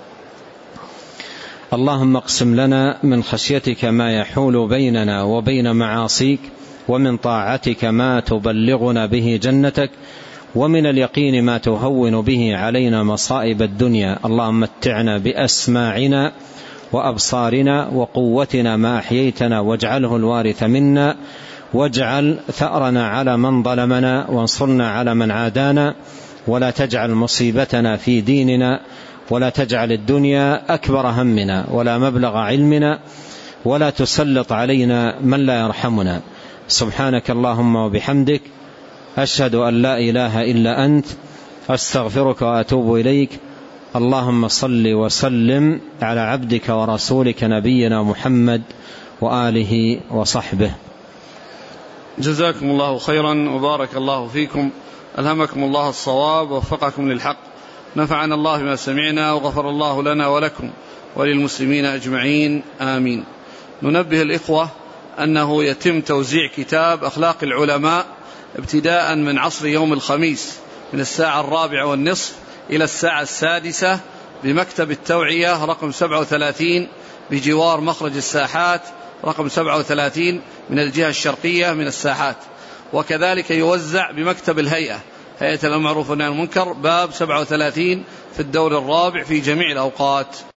اللهم اقسم لنا من خشيتك ما يحول بيننا وبين معاصيك، ومن طاعتك ما تبلغنا به جنتك، ومن اليقين ما تهون به علينا مصائب الدنيا. اللهم متعنا بأسماعنا وأبصارنا وقوتنا ما أحييتنا، واجعله الوارث منا، واجعل ثأرنا على من ظلمنا، وانصرنا على من عادانا، ولا تجعل مصيبتنا في ديننا، ولا تجعل الدنيا أكبر همنا ولا مبلغ علمنا، ولا تسلط علينا من لا يرحمنا. سبحانك اللهم وبحمدك، أشهد أن لا إله إلا أنت، أستغفرك وأتوب إليك. اللهم صل وسلم على عبدك ورسولك نبينا محمد وآله وصحبه. جزاكم الله خيرا وبارك الله فيكم، ألهمكم الله الصواب ووفقكم للحق، نفعنا الله بما سمعنا، وغفر الله لنا ولكم وللمسلمين أجمعين، آمين. ننبه الإخوة أنه يتم توزيع كتاب أخلاق العلماء ابتداء من عصر يوم الخميس من الساعة الرابعة والنصف إلى الساعة السادسة بمكتب التوعية رقم سبعة وثلاثين بجوار مخرج الساحات رقم سبعة وثلاثين من الجهة الشرقية من الساحات. وكذلك يوزع بمكتب الهيئة، هيئة الأمر بالمعروف والنهي عن المنكر، باب سبعة وثلاثين في الدور الرابع في جميع الأوقات.